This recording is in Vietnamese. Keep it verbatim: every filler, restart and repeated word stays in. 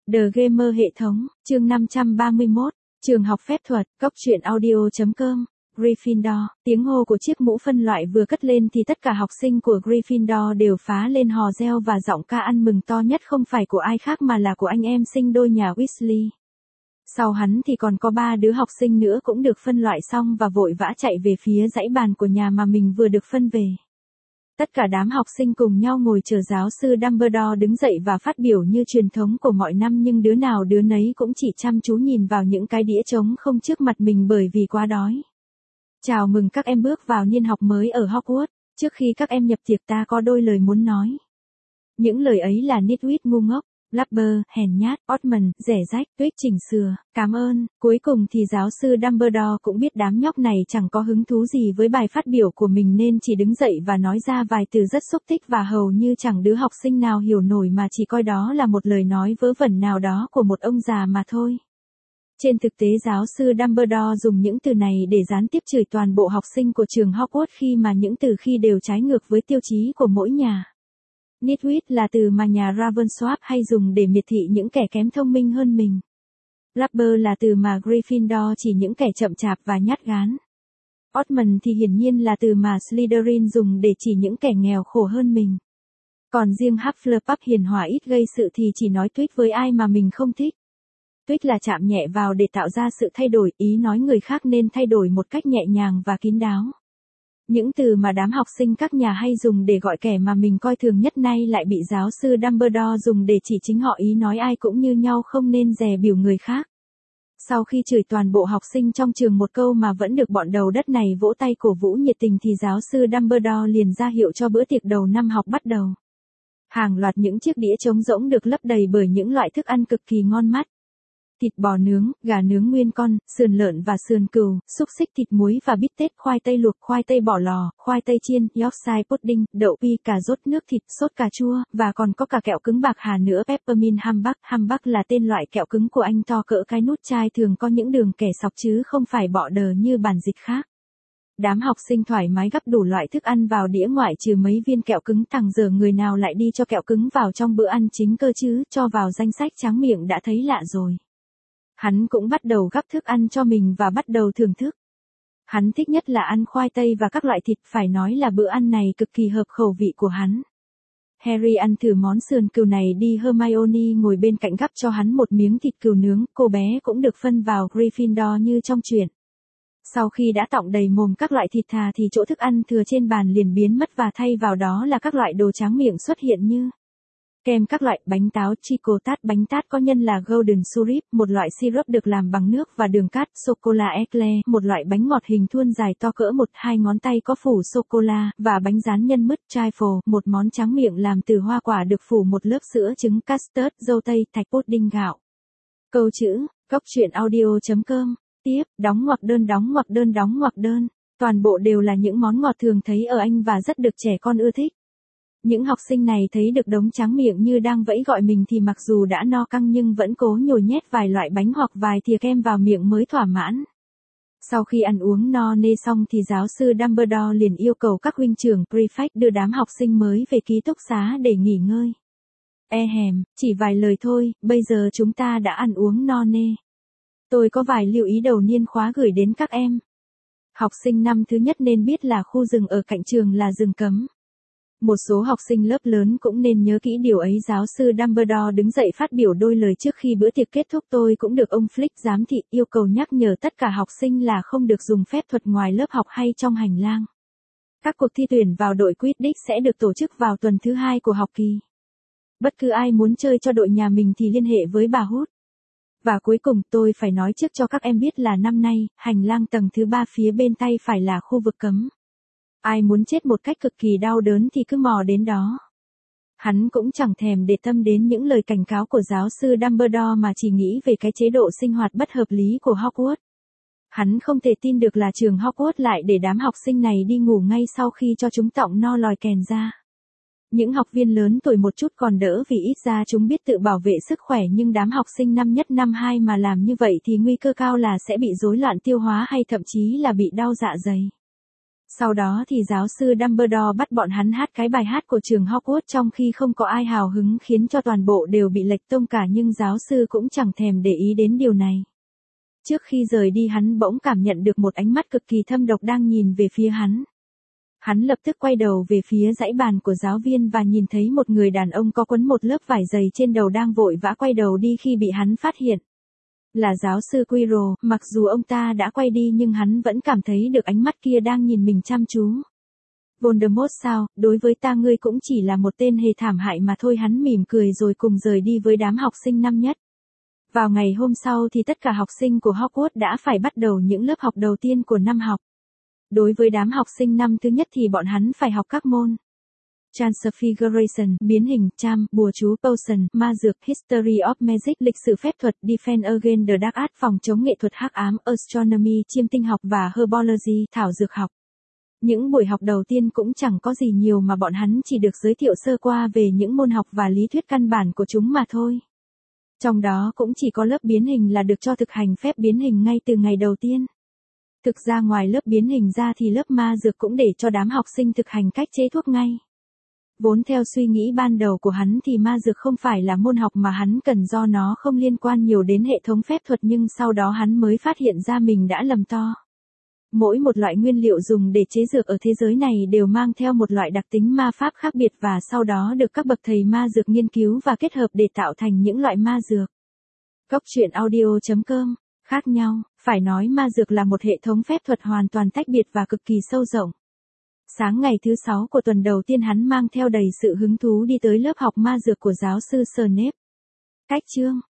The Gamer hệ thống, chương năm trăm ba mươi mốt, trường học phép thuật, cốc truyện audio.com, Gryffindor, tiếng hô của chiếc mũ phân loại vừa cất lên thì tất cả học sinh của Gryffindor đều phá lên hò reo và giọng ca ăn mừng to nhất không phải của ai khác mà là của anh em sinh đôi nhà Weasley. Sau hắn thì còn có ba đứa học sinh nữa cũng được phân loại xong và vội vã chạy về phía dãy bàn của nhà mà mình vừa được phân về. Tất cả đám học sinh cùng nhau ngồi chờ giáo sư Dumbledore đứng dậy và phát biểu như truyền thống của mọi năm, nhưng đứa nào đứa nấy cũng chỉ chăm chú nhìn vào những cái đĩa trống không trước mặt mình bởi vì quá đói. Chào mừng các em bước vào niên học mới ở Hogwarts. Trước khi các em nhập tiệc ta có đôi lời muốn nói. Những lời ấy là Nitwit ngu ngốc, Blabber, hèn nhát, Oddman, rẻ rách, Twig chỉnh sửa, cảm ơn. Cuối cùng thì giáo sư Dumbledore cũng biết đám nhóc này chẳng có hứng thú gì với bài phát biểu của mình nên chỉ đứng dậy và nói ra vài từ rất xúc tích và hầu như chẳng đứa học sinh nào hiểu nổi mà chỉ coi đó là một lời nói vớ vẩn nào đó của một ông già mà thôi. Trên thực tế giáo sư Dumbledore dùng những từ này để gián tiếp chửi toàn bộ học sinh của trường Hogwarts khi mà những từ khi đều trái ngược với tiêu chí của mỗi nhà. Nitwit là từ mà nhà Ravensworth hay dùng để miệt thị những kẻ kém thông minh hơn mình. Blabber là từ mà Gryffindor chỉ những kẻ chậm chạp và nhát gán. Oddman thì hiển nhiên là từ mà Slytherin dùng để chỉ những kẻ nghèo khổ hơn mình. Còn riêng Hufflepuff hiền hòa ít gây sự thì chỉ nói Twig với ai mà mình không thích. Twig là chạm nhẹ vào để tạo ra sự thay đổi, ý nói người khác nên thay đổi một cách nhẹ nhàng và kín đáo. Những từ mà đám học sinh các nhà hay dùng để gọi kẻ mà mình coi thường nhất nay lại bị giáo sư Dumbledore dùng để chỉ chính họ, ý nói ai cũng như nhau không nên dè bỉu người khác. Sau khi chửi toàn bộ học sinh trong trường một câu mà vẫn được bọn đầu đất này vỗ tay cổ vũ nhiệt tình thì giáo sư Dumbledore liền ra hiệu cho bữa tiệc đầu năm học bắt đầu. Hàng loạt những chiếc đĩa trống rỗng được lấp đầy bởi những loại thức ăn cực kỳ ngon mắt. Thịt bò nướng, gà nướng nguyên con, sườn lợn và sườn cừu, xúc xích thịt muối và bít tết, khoai tây luộc, khoai tây bỏ lò, khoai tây chiên, Yorkshire pudding, đậu bi, cà rốt nước thịt, sốt cà chua, và còn có cả kẹo cứng bạc hà nữa. Peppermint Humbuck. Humbuck là tên loại kẹo cứng của Anh to cỡ cái nút chai, thường có những đường kẻ sọc chứ không phải bọ đờ như bản dịch khác. Đám học sinh thoải mái gắp đủ loại thức ăn vào đĩa ngoại trừ mấy viên kẹo cứng. Thằng giờ người nào lại đi cho kẹo cứng vào trong bữa ăn chính cơ chứ, cho vào danh sách tráng miệng đã thấy lạ rồi. Hắn cũng bắt đầu gắp thức ăn cho mình và bắt đầu thưởng thức. Hắn thích nhất là ăn khoai tây và các loại thịt, phải nói là bữa ăn này cực kỳ hợp khẩu vị của hắn. Harry ăn thử món sườn cừu này đi, Hermione ngồi bên cạnh gắp cho hắn một miếng thịt cừu nướng, cô bé cũng được phân vào Gryffindor như trong truyện. Sau khi đã tọng đầy mồm các loại thịt thà thì chỗ thức ăn thừa trên bàn liền biến mất và thay vào đó là các loại đồ tráng miệng xuất hiện như kem các loại, bánh táo, Chico tart, bánh tart có nhân là Golden Syrup, một loại syrup được làm bằng nước và đường cát, sô-cô-la eclair, một loại bánh ngọt hình thuôn dài to cỡ một hai ngón tay có phủ sô-cô-la, và bánh rán nhân mứt, trifle, một món tráng miệng làm từ hoa quả được phủ một lớp sữa trứng, custard, dâu tây, thạch pudding gạo. Câu chữ, cốc truyện audio.com. Tiếp, đóng ngoặc đơn đóng ngoặc đơn đóng ngoặc đơn. Toàn bộ đều là những món ngọt thường thấy ở Anh và rất được trẻ con ưa thích. Những học sinh này thấy được đống tráng miệng như đang vẫy gọi mình thì mặc dù đã no căng nhưng vẫn cố nhồi nhét vài loại bánh hoặc vài thìa kem vào miệng mới thỏa mãn. Sau khi ăn uống no nê xong thì giáo sư Dumbledore liền yêu cầu các huynh trưởng prefect đưa đám học sinh mới về ký túc xá để nghỉ ngơi. E hèm, chỉ vài lời thôi, bây giờ chúng ta đã ăn uống no nê. Tôi có vài lưu ý đầu niên khóa gửi đến các em. Học sinh năm thứ nhất nên biết là khu rừng ở cạnh trường là rừng cấm. Một số học sinh lớp lớn cũng nên nhớ kỹ điều ấy. Giáo sư Dumbledore đứng dậy phát biểu đôi lời trước khi bữa tiệc kết thúc. Tôi cũng được ông Flick giám thị yêu cầu nhắc nhở tất cả học sinh là không được dùng phép thuật ngoài lớp học hay trong hành lang. Các cuộc thi tuyển vào đội Quidditch sẽ được tổ chức vào tuần thứ hai của học kỳ. Bất cứ ai muốn chơi cho đội nhà mình thì liên hệ với bà Hút. Và cuối cùng tôi phải nói trước cho các em biết là năm nay, hành lang tầng thứ ba phía bên tay phải là khu vực cấm. Ai muốn chết một cách cực kỳ đau đớn thì cứ mò đến đó. Hắn cũng chẳng thèm để tâm đến những lời cảnh cáo của giáo sư Dumbledore mà chỉ nghĩ về cái chế độ sinh hoạt bất hợp lý của Hogwarts. Hắn không thể tin được là trường Hogwarts lại để đám học sinh này đi ngủ ngay sau khi cho chúng tọng no lòi kèn ra. Những học viên lớn tuổi một chút còn đỡ vì ít ra chúng biết tự bảo vệ sức khỏe, nhưng đám học sinh năm nhất năm hai mà làm như vậy thì nguy cơ cao là sẽ bị rối loạn tiêu hóa hay thậm chí là bị đau dạ dày. Sau đó thì giáo sư Dumbledore bắt bọn hắn hát cái bài hát của trường Hogwarts trong khi không có ai hào hứng khiến cho toàn bộ đều bị lệch tông cả nhưng giáo sư cũng chẳng thèm để ý đến điều này. Trước khi rời đi hắn bỗng cảm nhận được một ánh mắt cực kỳ thâm độc đang nhìn về phía hắn. Hắn lập tức quay đầu về phía dãy bàn của giáo viên và nhìn thấy một người đàn ông có quấn một lớp vải dày trên đầu đang vội vã quay đầu đi khi bị hắn phát hiện. Là giáo sư Quirrell, mặc dù ông ta đã quay đi nhưng hắn vẫn cảm thấy được ánh mắt kia đang nhìn mình chăm chú. Voldemort sao, đối với ta ngươi cũng chỉ là một tên hề thảm hại mà thôi, hắn mỉm cười rồi cùng rời đi với đám học sinh năm nhất. Vào ngày hôm sau thì tất cả học sinh của Hogwarts đã phải bắt đầu những lớp học đầu tiên của năm học. Đối với đám học sinh năm thứ nhất thì bọn hắn phải học các môn Transfiguration, biến hình, charm, bùa chú, potion, ma dược, history of magic, lịch sử phép thuật, defense against the dark arts, phòng chống nghệ thuật hắc ám, astronomy, chiêm tinh học và herbology, thảo dược học. Những buổi học đầu tiên cũng chẳng có gì nhiều mà bọn hắn chỉ được giới thiệu sơ qua về những môn học và lý thuyết căn bản của chúng mà thôi. Trong đó cũng chỉ có lớp biến hình là được cho thực hành phép biến hình ngay từ ngày đầu tiên. Thực ra ngoài lớp biến hình ra thì lớp ma dược cũng để cho đám học sinh thực hành cách chế thuốc ngay. Vốn theo suy nghĩ ban đầu của hắn thì ma dược không phải là môn học mà hắn cần do nó không liên quan nhiều đến hệ thống phép thuật nhưng sau đó hắn mới phát hiện ra mình đã lầm to. Mỗi một loại nguyên liệu dùng để chế dược ở thế giới này đều mang theo một loại đặc tính ma pháp khác biệt và sau đó được các bậc thầy ma dược nghiên cứu và kết hợp để tạo thành những loại ma dược. Cốc truyện audio chấm com. Khác nhau, phải nói ma dược là một hệ thống phép thuật hoàn toàn tách biệt và cực kỳ sâu rộng. Sáng ngày thứ sáu của tuần đầu tiên hắn mang theo đầy sự hứng thú đi tới lớp học ma dược của giáo sư Snape. Cách chương